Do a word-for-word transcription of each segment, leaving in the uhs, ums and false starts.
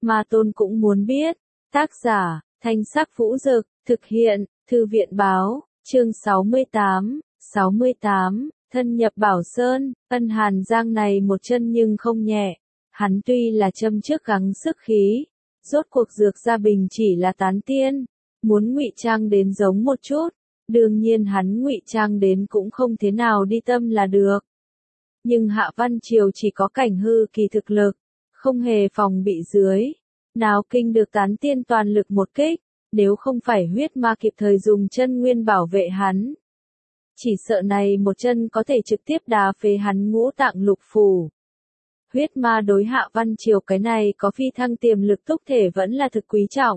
Ma Tôn cũng muốn biết. Tác giả, Thanh Sắc Vũ Dực, thực hiện, Thư viện Báo, chương sáu mươi tám, sáu mươi tám, thân nhập Bảo Sơn, Ân Hàn Giang này một chân nhưng không nhẹ. Hắn tuy là châm trước gắng sức khí, rốt cuộc Dược Gia Bình chỉ là tán tiên, muốn ngụy trang đến giống một chút, đương nhiên hắn ngụy trang đến cũng không thế nào đi tâm là được. Nhưng Hạ Văn Triều chỉ có cảnh hư kỳ thực lực, không hề phòng bị dưới, nào kinh được tán tiên toàn lực một kích, nếu không phải huyết ma kịp thời dùng chân nguyên bảo vệ hắn. Chỉ sợ này một chân có thể trực tiếp đá phế hắn ngũ tạng lục phủ. Huyết ma đối Hạ Văn Triều cái này có phi thăng tiềm lực túc thể vẫn là thực quý trọng.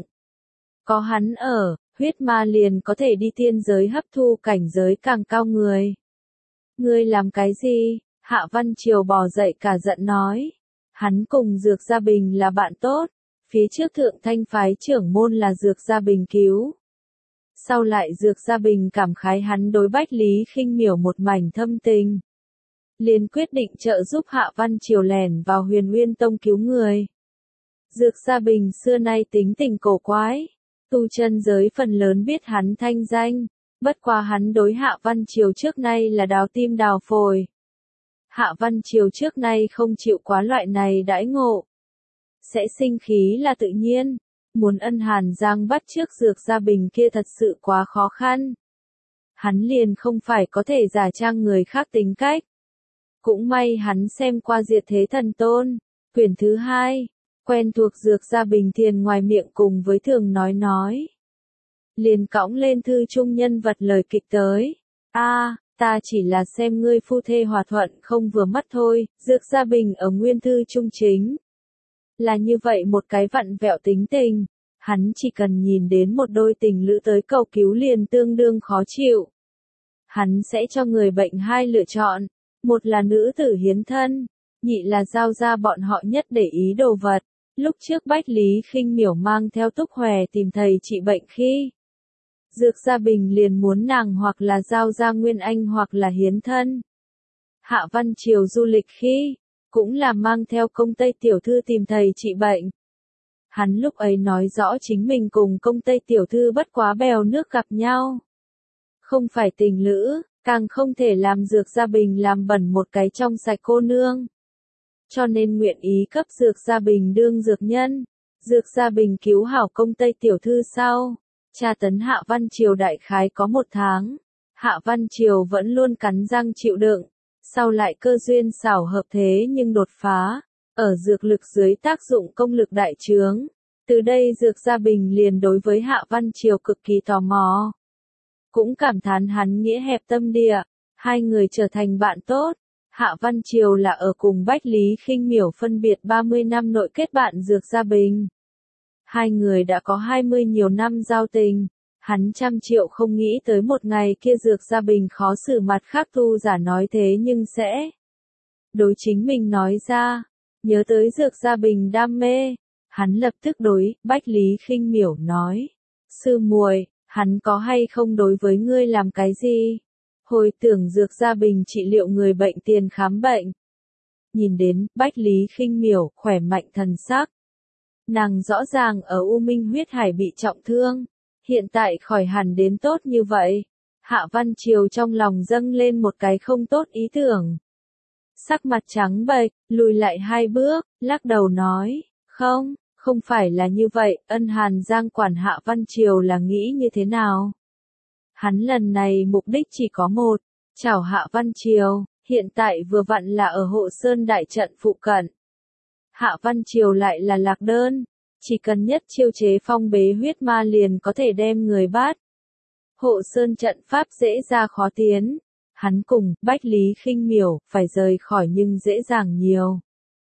Có hắn ở, huyết ma liền có thể đi tiên giới hấp thu cảnh giới càng cao người. Ngươi làm cái gì? Hạ Văn Triều bò dậy cả giận nói. Hắn cùng Dược Gia Bình là bạn tốt, phía trước thượng thanh phái trưởng môn là Dược Gia Bình cứu. Sau lại Dược Gia Bình cảm khái hắn đối Bách Lý Khinh Miểu một mảnh thâm tình, liền quyết định trợ giúp Hạ Văn Triều lẻn vào Huyền Nguyên Tông cứu người. Dược Gia Bình xưa nay tính tình cổ quái, tu chân giới phần lớn biết hắn thanh danh, bất quá hắn đối Hạ Văn Triều trước nay là đào tim đào phổi. Hạ Văn Triều trước nay không chịu quá loại này đãi ngộ, sẽ sinh khí là tự nhiên, muốn Ân Hàn Giang bắt trước Dược Gia Bình kia thật sự quá khó khăn. Hắn liền không phải có thể giả trang người khác tính cách. Cũng may hắn xem qua Diệt Thế Thần Tôn, quyển thứ hai, quen thuộc Dược Gia Bình thiền ngoài miệng cùng với thường nói nói. Liền cõng lên thư trung nhân vật lời kịch tới. A, à, ta chỉ là xem ngươi phu thê hòa thuận không vừa mắt thôi, Dược Gia Bình ở nguyên thư trung chính. Là như vậy một cái vặn vẹo tính tình, hắn chỉ cần nhìn đến một đôi tình lữ tới cầu cứu liền tương đương khó chịu. Hắn sẽ cho người bệnh hai lựa chọn, một là nữ tử hiến thân, nhị là giao ra bọn họ nhất để ý đồ vật. Lúc trước Bách Lý Khinh Miểu mang theo Túc Hòe tìm thầy trị bệnh khi, Dược Gia Bình liền muốn nàng hoặc là giao ra Nguyên Anh hoặc là hiến thân. Hạ Văn Triều du lịch khi, cũng là mang theo Công Tây Tiểu Thư tìm thầy trị bệnh. Hắn lúc ấy nói rõ chính mình cùng Công Tây Tiểu Thư bất quá bèo nước gặp nhau. Không phải tình lữ, càng không thể làm Dược Gia Bình làm bẩn một cái trong sạch cô nương. Cho nên nguyện ý cấp Dược Gia Bình đương dược nhân. Dược Gia Bình cứu hảo Công Tây Tiểu Thư sau, tra tấn Hạ Văn Triều đại khái có một tháng. Hạ Văn Triều vẫn luôn cắn răng chịu đựng. Sau lại cơ duyên xảo hợp thế nhưng đột phá, ở dược lực dưới tác dụng công lực đại trướng. Từ đây Dược Gia Bình liền đối với Hạ Văn Triều cực kỳ tò mò. Cũng cảm thán hắn nghĩa hẹp tâm địa, hai người trở thành bạn tốt. Hạ Văn Triều là ở cùng Bách Lý Khinh Miểu phân biệt ba mươi năm nội kết bạn Dược Gia Bình. Hai người đã có hai mươi nhiều năm giao tình. Hắn trăm triệu không nghĩ tới một ngày kia Dược Gia Bình khó xử mặt khác tu giả nói thế nhưng sẽ đối chính mình nói ra. Nhớ tới Dược Gia Bình đam mê, hắn lập tức đối Bách Lý Khinh Miểu nói: sư muội, hắn có hay không đối với ngươi làm cái gì? Hồi tưởng Dược Gia Bình trị liệu người bệnh tiền khám bệnh. Nhìn đến Bách Lý Khinh Miểu khỏe mạnh thần sắc, nàng rõ ràng ở U Minh huyết hải bị trọng thương, hiện tại khỏi hẳn đến tốt như vậy. Hạ Văn Triều trong lòng dâng lên một cái không tốt ý tưởng. Sắc mặt trắng bệch, lùi lại hai bước, lắc đầu nói: không, không phải là như vậy. Ân Hàn Giang quản Hạ Văn Triều là nghĩ như thế nào? Hắn lần này mục đích chỉ có một, chảo Hạ Văn Triều, hiện tại vừa vặn là ở Hộ Sơn đại trận phụ cận. Hạ Văn Triều lại là lạc đơn, chỉ cần nhất chiêu chế phong bế huyết ma liền có thể đem người bắt. Hộ Sơn trận pháp dễ ra khó tiến, hắn cùng Bách Lý Khinh Miểu phải rời khỏi nhưng dễ dàng nhiều.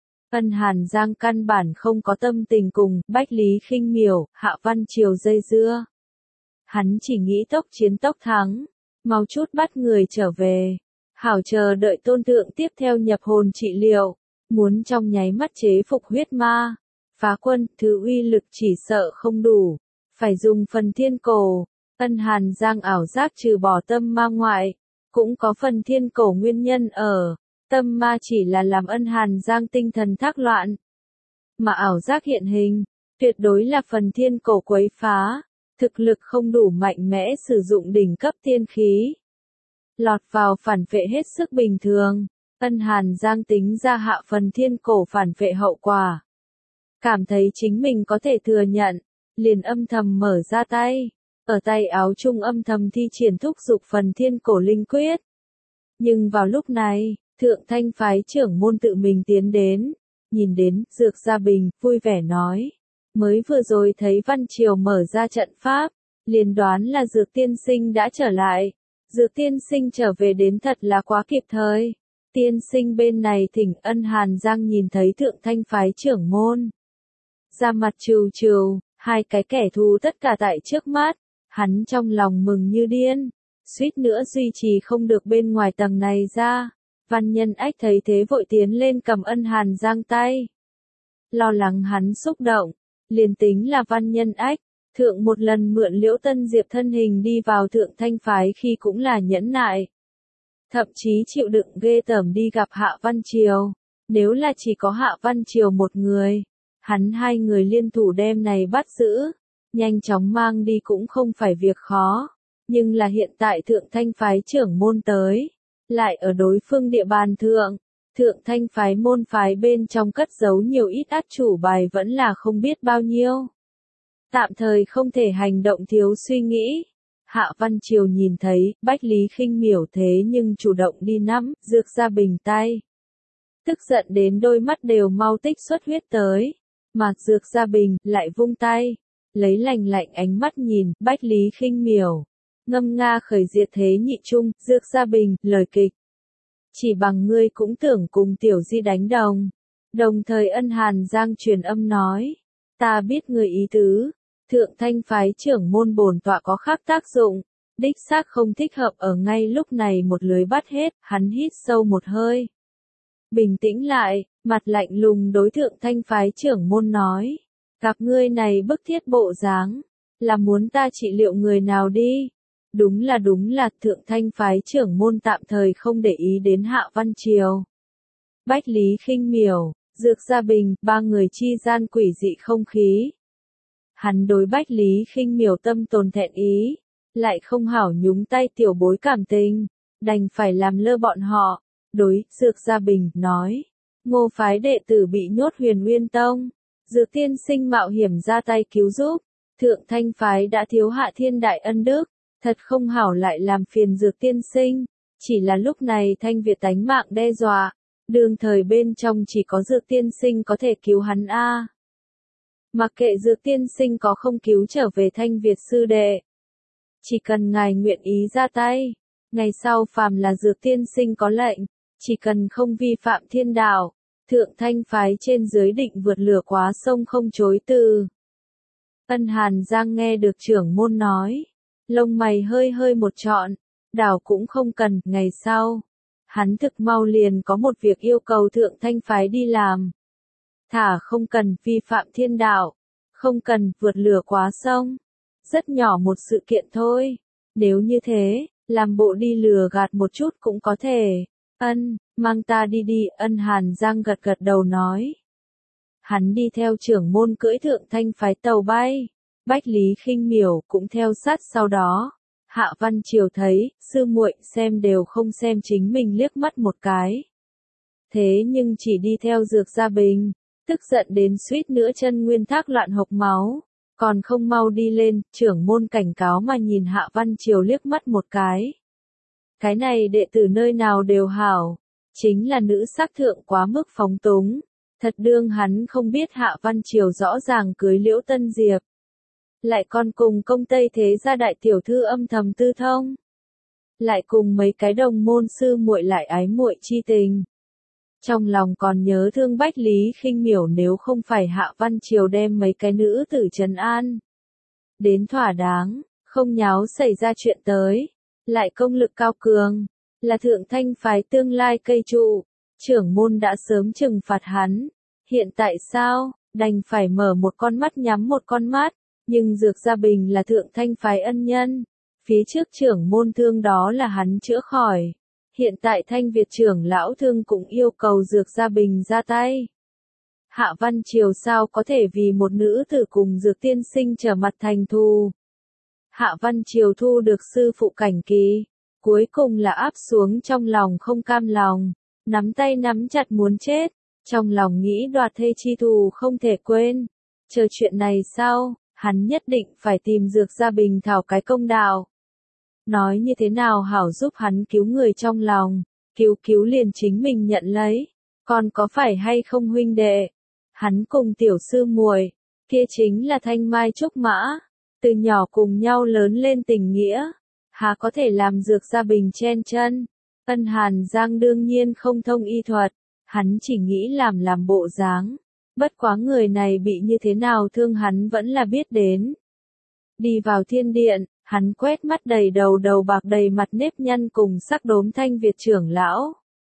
Ân Hàn Giang căn bản không có tâm tình cùng Bách Lý Khinh Miểu, Hạ Văn Triều dây dưa. Hắn chỉ nghĩ tốc chiến tốc thắng, mau chút bắt người trở về, hảo chờ đợi tôn tượng tiếp theo nhập hồn trị liệu, muốn trong nháy mắt chế phục huyết ma. Phá quân, thứ uy lực chỉ sợ không đủ, phải dùng phần thiên cổ. Ân Hàn Giang ảo giác trừ bỏ tâm ma ngoại, cũng có phần thiên cổ nguyên nhân ở. Tâm ma chỉ là làm Ân Hàn Giang tinh thần thác loạn. mà ảo giác hiện hình, tuyệt đối là phần thiên cổ quấy phá, thực lực không đủ mạnh mẽ sử dụng đỉnh cấp tiên khí. Lọt vào phản vệ hết sức bình thường, Ân Hàn Giang tính ra hạ phần thiên cổ phản vệ hậu quả. Cảm thấy chính mình có thể thừa nhận, liền âm thầm mở ra tay, ở tay áo trung âm thầm thi triển thúc dục phần thiên cổ linh quyết. Nhưng vào lúc này, Thượng Thanh phái trưởng môn tự mình tiến đến, nhìn đến Dược Gia Bình, vui vẻ nói, mới vừa rồi thấy Văn Triều mở ra trận pháp, liền đoán là Dược tiên sinh đã trở lại. Dược tiên sinh trở về đến thật là quá kịp thời. Tiên sinh bên này thỉnh Ân Hàn Giang nhìn thấy Thượng Thanh phái trưởng môn, ra mặt trừ trừ, hai cái kẻ thù tất cả tại trước mắt, hắn trong lòng mừng như điên, suýt nữa duy trì không được bên ngoài tầng này ra. Văn Nhân Ách thấy thế vội tiến lên cầm Ân Hàn Giang tay. Lo lắng hắn xúc động, liền tính là Văn Nhân Ách, thượng một lần mượn Liễu Tân Diệp thân hình đi vào Thượng Thanh phái khi cũng là nhẫn nại. Thậm chí chịu đựng ghê tởm đi gặp Hạ Văn Triều, nếu là chỉ có Hạ Văn Triều một người, hắn hai người liên thủ đem này bắt giữ, nhanh chóng mang đi cũng không phải việc khó, nhưng là hiện tại Thượng Thanh phái trưởng môn tới, lại ở đối phương địa bàn thượng, Thượng Thanh phái môn phái bên trong cất giấu nhiều ít át chủ bài vẫn là không biết bao nhiêu. Tạm thời không thể hành động thiếu suy nghĩ. Hạ Văn Triều nhìn thấy, Bách Lý Khinh Miểu thế nhưng chủ động đi nắm, Dược Gia Bình tay. Tức giận đến đôi mắt đều mau tích xuất huyết tới. Mà Dược Gia Bình, lại vung tay. Lấy lành lạnh ánh mắt nhìn, Bách Lý Khinh Miểu. Ngâm nga khởi diệt thế nhị trung, Dược Gia Bình, lời kịch. Chỉ bằng ngươi cũng tưởng cùng Tiểu Di đánh đồng. Đồng thời Ân Hàn Giang truyền âm nói. Ta biết người ý tứ. Thượng Thanh phái trưởng môn bổn tọa có khác tác dụng, đích xác không thích hợp ở ngay lúc này một lưới bắt hết, hắn hít sâu một hơi. Bình tĩnh lại, mặt lạnh lùng đối Thượng Thanh phái trưởng môn nói, gặp ngươi này bức thiết bộ dáng, là muốn ta trị liệu người nào đi. Đúng là đúng là Thượng Thanh phái trưởng môn tạm thời không để ý đến Hạ Văn Triều. Bách Lý Khinh Miểu, Dược Gia Bình, ba người chi gian quỷ dị không khí. Hắn đối Bách Lý Khinh Miểu tâm tồn thẹn ý, lại không hảo nhúng tay tiểu bối cảm tình, đành phải làm lơ bọn họ. Đối, Dược Gia Bình, nói, Ngô phái đệ tử bị nhốt Huyền Nguyên Tông, Dược tiên sinh mạo hiểm ra tay cứu giúp, Thượng Thanh phái đã thiếu Hạ Thiên đại ân đức, thật không hảo lại làm phiền Dược tiên sinh, chỉ là lúc này Thanh Việt tánh mạng đe dọa, đương thời bên trong chỉ có Dược tiên sinh có thể cứu hắn a. Mặc kệ Dược tiên sinh có không cứu trở về Thanh Việt sư đệ, chỉ cần ngài nguyện ý ra tay, ngày sau phàm là Dược tiên sinh có lệnh, chỉ cần không vi phạm thiên đạo, Thượng Thanh phái trên dưới định vượt lửa quá sông không chối từ. Ân Hàn Giang nghe được trưởng môn nói, lông mày hơi hơi một trọn, đảo cũng không cần, ngày sau, hắn thực mau liền có một việc yêu cầu Thượng Thanh phái đi làm. Thả không cần vi phạm thiên đạo, không cần vượt lửa quá sông. Rất nhỏ một sự kiện thôi. Nếu như thế, làm bộ đi lừa gạt một chút cũng có thể. Ân, mang ta đi đi, Ân Hàn Giang gật gật đầu nói. Hắn đi theo trưởng môn cưỡi Thượng Thanh phái tàu bay. Bách Lý Khinh Miểu cũng theo sát sau đó. Hạ Văn Triều thấy, sư muội xem đều không xem chính mình liếc mắt một cái. Thế nhưng chỉ đi theo Dược Gia Bình. Tức giận đến suýt nữa chân nguyên thác loạn hộc máu, còn không mau đi lên, trưởng môn cảnh cáo mà nhìn Hạ Văn Triều liếc mắt một cái. Cái này đệ tử nơi nào đều hảo, chính là nữ sắc thượng quá mức phóng túng, thật đương hắn không biết Hạ Văn Triều rõ ràng cưới Liễu Tân Diệp. Lại còn cùng công Tây thế gia đại tiểu thư âm thầm tư thông. Lại cùng mấy cái đồng môn sư muội lại ái muội chi tình. Trong lòng còn nhớ thương Bách Lý Khinh Miểu nếu không phải Hạ Văn Triều đem mấy cái nữ tử trấn an. Đến thỏa đáng, không nháo xảy ra chuyện tới. Lại công lực cao cường, là Thượng Thanh phái tương lai cây trụ. Trưởng môn đã sớm trừng phạt hắn. Hiện tại sao, đành phải mở một con mắt nhắm một con mắt. Nhưng Dược Gia Bình là Thượng Thanh phái ân nhân. Phía trước trưởng môn thương đó là hắn chữa khỏi. Hiện tại Thanh Việt trưởng lão thương cũng yêu cầu Dược Gia Bình ra tay. Hạ Văn Triều sao có thể vì một nữ tử cùng Dược tiên sinh trở mặt thành thù. Hạ Văn Triều thu được sư phụ Cảnh Kỳ, cuối cùng là áp xuống trong lòng không cam lòng, nắm tay nắm chặt muốn chết, trong lòng nghĩ đoạt thê chi thù không thể quên. Chờ chuyện này sau, hắn nhất định phải tìm Dược Gia Bình thảo cái công đạo. Nói như thế nào hảo giúp hắn cứu người trong lòng, cứu cứu liền chính mình nhận lấy, còn có phải hay không huynh đệ? Hắn cùng tiểu sư muội, kia chính là thanh mai trúc mã, từ nhỏ cùng nhau lớn lên tình nghĩa, há có thể làm Dược Gia Bình chen chân. Ân Hàn Giang đương nhiên không thông y thuật, hắn chỉ nghĩ làm làm bộ dáng, bất quá người này bị như thế nào thương hắn vẫn là biết đến. Đi vào thiên điện, hắn quét mắt đầy đầu đầu bạc đầy mặt nếp nhăn cùng sắc đốm Thanh Việt trưởng lão.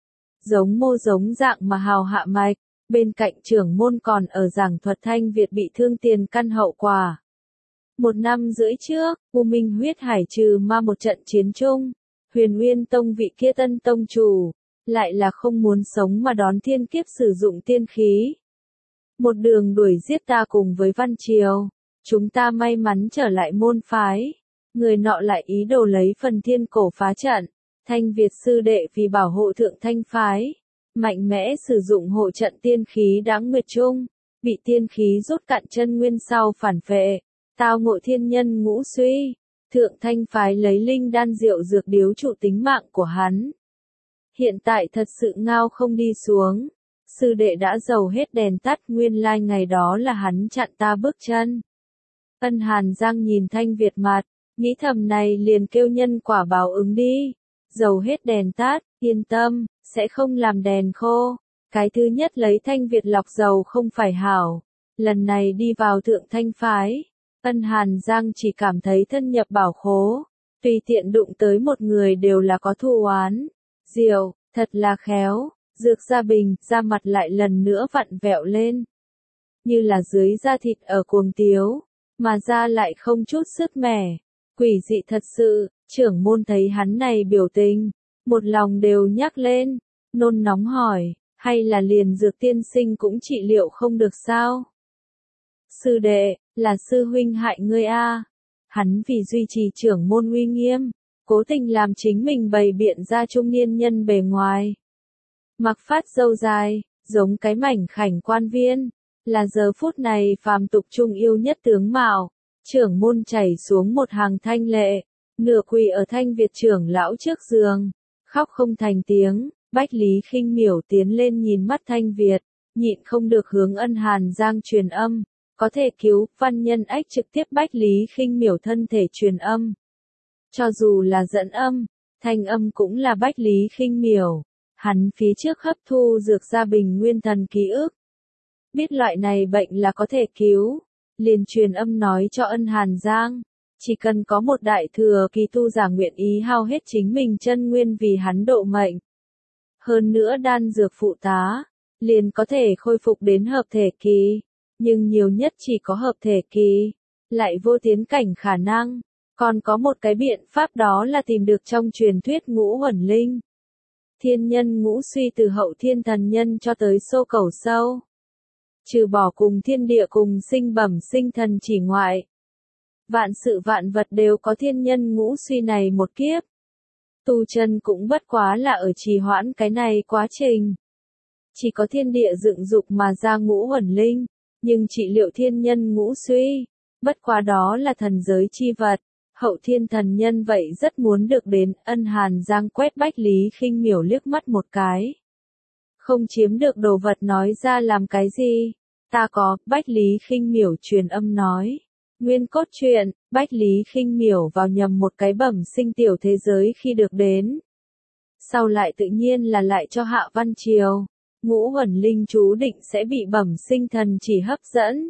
Giống mô giống dạng mà hào hạ mạch, bên cạnh trưởng môn còn ở giảng thuật Thanh Việt bị thương tiền căn hậu quả. Một năm rưỡi trước, U Minh huyết hải trừ ma một trận chiến chung, Huyền Nguyên Tông vị kia tân tông chủ, lại là không muốn sống mà đón thiên kiếp sử dụng tiên khí. Một đường đuổi giết ta cùng với Văn Triều, chúng ta may mắn trở lại môn phái. Người nọ lại ý đồ lấy phần thiên cổ phá trận, Thanh Việt sư đệ vì bảo hộ thượng thanh phái, mạnh mẽ sử dụng hộ trận tiên khí đáng nguyệt trung, bị tiên khí rút cạn chân nguyên sau phản phệ, tao ngộ thiên nhân ngũ suy, thượng thanh phái lấy linh đan rượu dược điếu trụ tính mạng của hắn. Hiện tại thật sự ngao không đi xuống, sư đệ đã dầu hết đèn tắt, nguyên lai ngày đó là hắn chặn ta bước chân. Ân Hàn Giang nhìn Thanh Việt mặt, nghĩ thầm này liền kêu nhân quả báo ứng đi, dầu hết đèn tắt, yên tâm, sẽ không làm đèn khô. Cái thứ nhất lấy Thanh Việt lọc dầu không phải hảo, lần này đi vào thượng thanh phái, Ân Hàn Giang chỉ cảm thấy thân nhập bảo khố, tùy tiện đụng tới một người đều là có thù oán. Diệu, thật là khéo, Dược Gia Bình, da mặt lại lần nữa vặn vẹo lên. Như là dưới da thịt ở cuồng tiếu, mà da lại không chút sức mẻ. Quỷ dị thật sự, trưởng môn thấy hắn này biểu tình, một lòng đều nhắc lên, nôn nóng hỏi, hay là liền Dược tiên sinh cũng trị liệu không được sao? Sư đệ, là sư huynh hại ngươi a. Hắn vì duy trì trưởng môn uy nghiêm, cố tình làm chính mình bày biện ra trung niên nhân bề ngoài. Mặc phát râu dài, giống cái mảnh khảnh quan viên, là giờ phút này phàm tục trung yêu nhất tướng mạo. Trưởng môn chảy xuống một hàng thanh lệ, nửa quỳ ở Thanh Việt trưởng lão trước giường, khóc không thành tiếng. Bách Lý Khinh Miểu tiến lên nhìn mắt Thanh Việt, nhịn không được hướng Ân Hàn Giang truyền âm, có thể cứu. Văn Nhân Ách trực tiếp Bách Lý Khinh Miểu thân thể truyền âm. Cho dù là dẫn âm, thanh âm cũng là Bách Lý Khinh Miểu. Hắn phía trước hấp thu Dược Gia Bình nguyên thần ký ức, biết loại này bệnh là có thể cứu, liền truyền âm nói cho Ân Hàn Giang, chỉ cần có một đại thừa kỳ tu giả nguyện ý hao hết chính mình chân nguyên vì hắn độ mệnh. Hơn nữa đan dược phụ tá, liền có thể khôi phục đến hợp thể kỳ, nhưng nhiều nhất chỉ có hợp thể kỳ, lại vô tiến cảnh khả năng. Còn có một cái biện pháp đó là tìm được trong truyền thuyết ngũ huẩn linh. Thiên nhân ngũ suy từ hậu thiên thần nhân cho tới xô cẩu sâu. Trừ bỏ cùng thiên địa cùng sinh bẩm sinh thần chỉ ngoại. Vạn sự vạn vật đều có thiên nhân ngũ suy này một kiếp. Tu chân cũng bất quá là ở trì hoãn cái này quá trình. Chỉ có thiên địa dựng dục mà ra ngũ huẩn linh, nhưng trị liệu thiên nhân ngũ suy, bất quá đó là thần giới chi vật. Hậu thiên thần nhân vậy rất muốn được đến. Ân Hàn Giang quét Bách Lý Khinh Miểu liếc mắt một cái. Không chiếm được đồ vật nói ra làm cái gì? Ta có. Bách Lý Khinh Miểu truyền âm nói. Nguyên cốt truyện, Bách Lý Khinh Miểu vào nhầm một cái bẩm sinh tiểu thế giới khi được đến. Sau lại tự nhiên là lại cho Hạ Văn Triều. Ngũ huẩn linh chú định sẽ bị bẩm sinh thần chỉ hấp dẫn.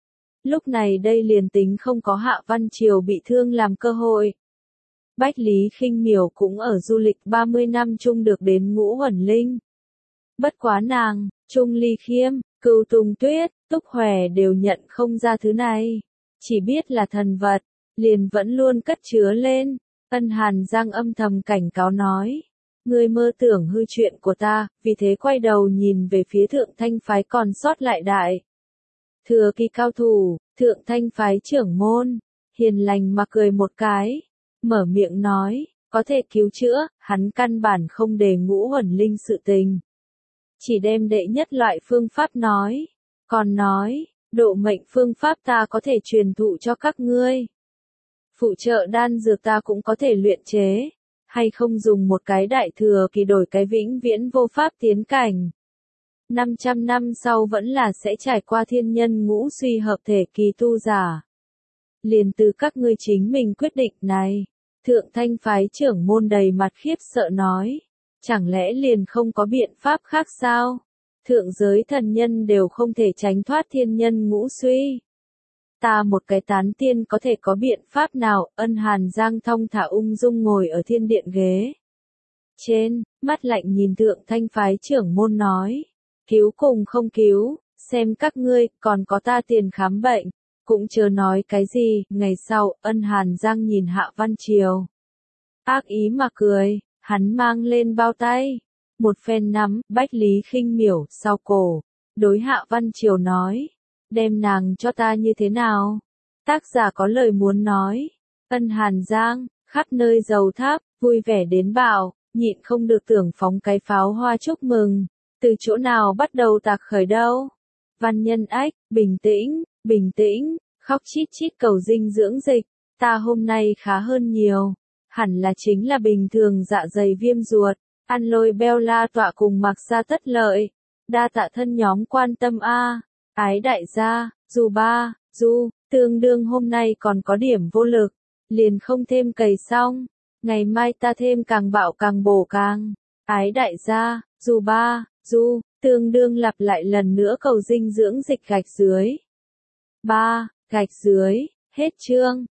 Lúc này đây liền tính không có Hạ Văn Triều bị thương làm cơ hội. Bách Lý Khinh Miểu cũng ở du lịch ba mươi năm chung được đến ngũ huẩn linh. Bất quá nàng, Trung Ly Khiêm, Cửu Tùng Tuyết, Túc Hòe đều nhận không ra thứ này. Chỉ biết là thần vật, liền vẫn luôn cất chứa lên. Ân Hàn Giang âm thầm cảnh cáo nói. Ngươi mơ tưởng hư chuyện của ta, vì thế quay đầu nhìn về phía thượng thanh phái còn sót lại đại. Thừa kỳ cao thủ, thượng thanh phái trưởng môn, hiền lành mà cười một cái, mở miệng nói, có thể cứu chữa, hắn căn bản không đề ngũ huẩn linh sự tình. Chỉ đem đệ nhất loại phương pháp nói, còn nói, độ mệnh phương pháp ta có thể truyền thụ cho các ngươi. Phụ trợ đan dược ta cũng có thể luyện chế, hay không dùng một cái đại thừa kỳ đổi cái vĩnh viễn vô pháp tiến cảnh. năm trăm năm sau vẫn là sẽ trải qua thiên nhân ngũ suy hợp thể kỳ tu giả. Liền từ các ngươi chính mình quyết định này. Thượng thanh phái trưởng môn đầy mặt khiếp sợ nói. Chẳng lẽ liền không có biện pháp khác sao? Thượng giới thần nhân đều không thể tránh thoát thiên nhân ngũ suy. Ta một cái tán tiên có thể có biện pháp nào? Ân Hàn Giang thong thả ung dung ngồi ở thiên điện ghế trên, mắt lạnh nhìn thượng thanh phái trưởng môn nói. Cứu cùng không cứu, xem các ngươi, còn có ta tiền khám bệnh. Cũng chớ nói cái gì, ngày sau, Ân Hàn Giang nhìn Hạ Văn Triều. Ác ý mà cười, hắn mang lên bao tay. Một phen nắm, Bách Lý Khinh Miểu, sau cổ. Đối Hạ Văn Triều nói. Đem nàng cho ta như thế nào? Tác giả có lời muốn nói. Ân Hàn Giang, khắp nơi dầu tháp, vui vẻ đến bạo, nhịn không được tưởng phóng cái pháo hoa chúc mừng. Từ chỗ nào bắt đầu tạc khởi đâu? Văn Nhân Ách, bình tĩnh, bình tĩnh, khóc chít chít cầu dinh dưỡng dịch. Ta hôm nay khá hơn nhiều. Hẳn là chính là bình thường dạ dày viêm ruột. Ăn lôi beo la tọa cùng mặc ra tất lợi. Đa tạ thân nhóm quan tâm a. Ái đại gia, dù ba, du, tương đương hôm nay còn có điểm vô lực. Liền không thêm cày xong. Ngày mai ta thêm càng bạo càng bổ càng. Ái đại gia, dù ba, du, tương đương lặp lại lần nữa cầu dinh dưỡng dịch gạch dưới. ba, gạch dưới, hết chương.